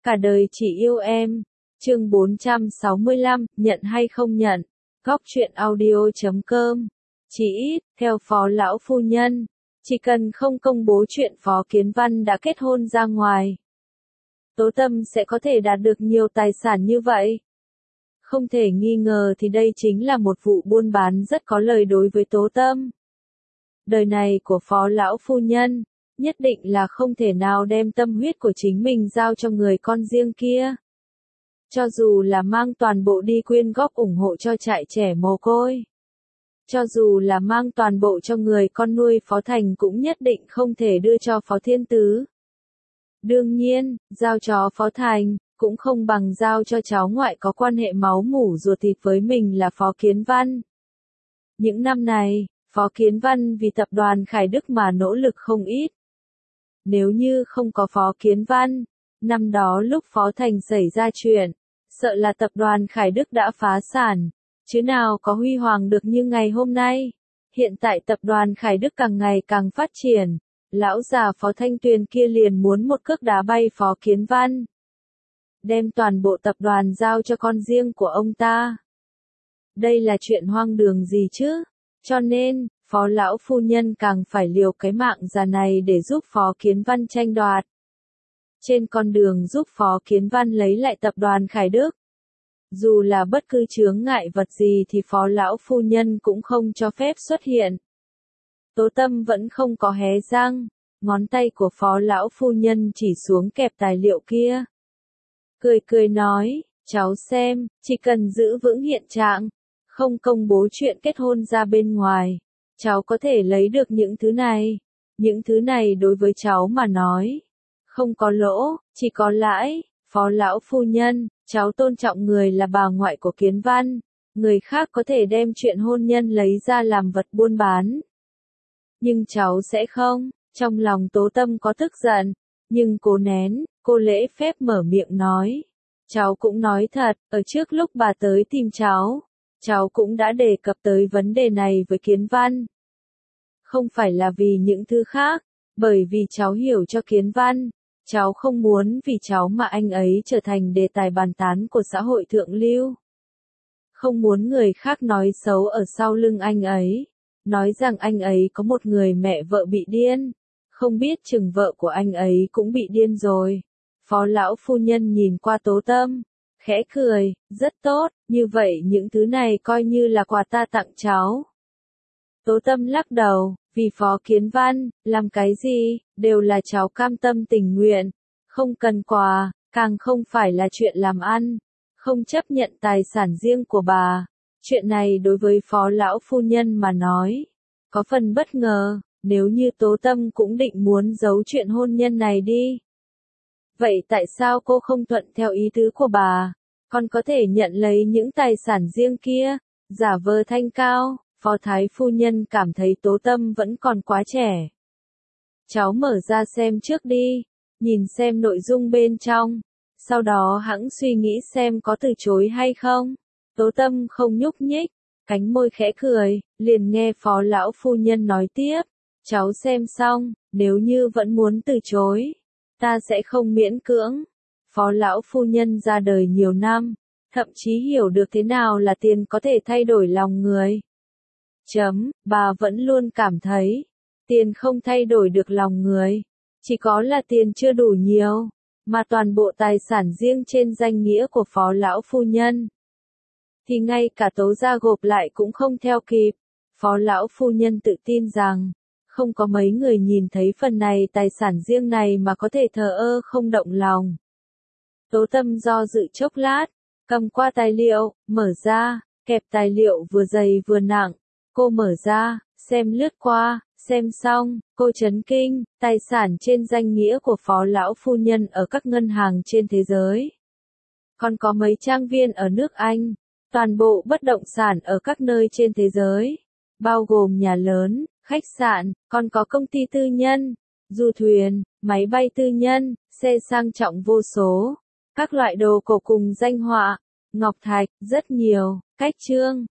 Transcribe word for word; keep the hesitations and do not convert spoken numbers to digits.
Cả đời chỉ yêu em. Chương bốn trăm sáu mươi lăm, nhận hay không nhận. Góc truyện audio chấm com. Chỉ ít, theo Phó lão phu nhân, chỉ cần không công bố chuyện Phó Kiến Văn đã kết hôn ra ngoài, Tố Tâm sẽ có thể đạt được nhiều tài sản như vậy. Không thể nghi ngờ thì đây chính là một vụ buôn bán rất có lời đối với Tố Tâm. Đời này của Phó lão phu nhân, nhất định là không thể nào đem tâm huyết của chính mình giao cho người con riêng kia. Cho dù là mang toàn bộ đi quyên góp ủng hộ cho trại trẻ mồ côi. Cho dù là mang toàn bộ cho người con nuôi Phó Thành cũng nhất định không thể đưa cho Phó Thiên Tứ. Đương nhiên, giao cho Phó Thành, cũng không bằng giao cho cháu ngoại có quan hệ máu mủ ruột thịt với mình là Phó Kiến Văn. Những năm này, Phó Kiến Văn vì tập đoàn Khải Đức mà nỗ lực không ít. Nếu như không có Phó Kiến Văn, năm đó lúc Phó Thành xảy ra chuyện, sợ là tập đoàn Khải Đức đã phá sản, chứ nào có huy hoàng được như ngày hôm nay. Hiện tại tập đoàn Khải Đức càng ngày càng phát triển, lão già Phó Thanh Tuyền kia liền muốn một cước đá bay Phó Kiến Văn. Đem toàn bộ tập đoàn giao cho con riêng của ông ta. Đây là chuyện hoang đường gì chứ? Cho nên, Phó lão phu nhân càng phải liều cái mạng già này để giúp Phó Kiến Văn tranh đoạt. Trên con đường giúp Phó Kiến Văn lấy lại tập đoàn Khải Đức. Dù là bất cứ chướng ngại vật gì thì Phó lão phu nhân cũng không cho phép xuất hiện. Tố Tâm vẫn không có hé răng, ngón tay của Phó lão phu nhân chỉ xuống kẹp tài liệu kia. Cười cười nói, cháu xem, chỉ cần giữ vững hiện trạng, không công bố chuyện kết hôn ra bên ngoài, cháu có thể lấy được những thứ này. Những thứ này đối với cháu mà nói, không có lỗ, chỉ có lãi. Phó lão phu nhân, cháu tôn trọng người là bà ngoại của Kiến Văn, người khác có thể đem chuyện hôn nhân lấy ra làm vật buôn bán. Nhưng cháu sẽ không. Trong lòng Tố Tâm có tức giận, nhưng cố nén, cô lễ phép mở miệng nói. Cháu cũng nói thật, ở trước lúc bà tới tìm cháu, cháu cũng đã đề cập tới vấn đề này với Kiến Văn. Không phải là vì những thứ khác, bởi vì cháu hiểu cho Kiến Văn. Cháu không muốn vì cháu mà anh ấy trở thành đề tài bàn tán của xã hội thượng lưu. Không muốn người khác nói xấu ở sau lưng anh ấy. Nói rằng anh ấy có một người mẹ vợ bị điên. Không biết chừng vợ của anh ấy cũng bị điên rồi. Phó lão phu nhân nhìn qua Tố Tâm, khẽ cười, rất tốt, như vậy những thứ này coi như là quà ta tặng cháu. Tố Tâm lắc đầu, vì Phó Kiến Văn, làm cái gì, đều là cháu cam tâm tình nguyện, không cần quà, càng không phải là chuyện làm ăn, không chấp nhận tài sản riêng của bà. Chuyện này đối với Phó lão phu nhân mà nói, có phần bất ngờ, nếu như Tố Tâm cũng định muốn giấu chuyện hôn nhân này đi. Vậy tại sao cô không thuận theo ý tứ của bà, còn có thể nhận lấy những tài sản riêng kia, giả vờ thanh cao? Phó thái phu nhân cảm thấy Tố Tâm vẫn còn quá trẻ. Cháu mở ra xem trước đi, nhìn xem nội dung bên trong, sau đó hẵng suy nghĩ xem có từ chối hay không. Tố Tâm không nhúc nhích, cánh môi khẽ cười, liền nghe Phó lão phu nhân nói tiếp, cháu xem xong, nếu như vẫn muốn từ chối, ta sẽ không miễn cưỡng. Phó lão phu nhân ra đời nhiều năm, thậm chí hiểu được thế nào là tiền có thể thay đổi lòng người. Chấm, bà vẫn luôn cảm thấy, tiền không thay đổi được lòng người, chỉ có là tiền chưa đủ nhiều, mà toàn bộ tài sản riêng trên danh nghĩa của Phó lão phu nhân, thì ngay cả Tố gia gộp lại cũng không theo kịp. Phó lão phu nhân tự tin rằng, không có mấy người nhìn thấy phần này tài sản riêng này mà có thể thờ ơ không động lòng. Tố Tâm do dự chốc lát, cầm qua tài liệu, mở ra, kẹp tài liệu vừa dày vừa nặng. Cô mở ra, xem lướt qua, xem xong, cô chấn kinh, tài sản trên danh nghĩa của Phó lão phu nhân ở các ngân hàng trên thế giới. Còn có mấy trang viên ở nước Anh, toàn bộ bất động sản ở các nơi trên thế giới, bao gồm nhà lớn, khách sạn, còn có công ty tư nhân, du thuyền, máy bay tư nhân, xe sang trọng vô số, các loại đồ cổ cùng danh họa, ngọc thạch, rất nhiều, cách trương,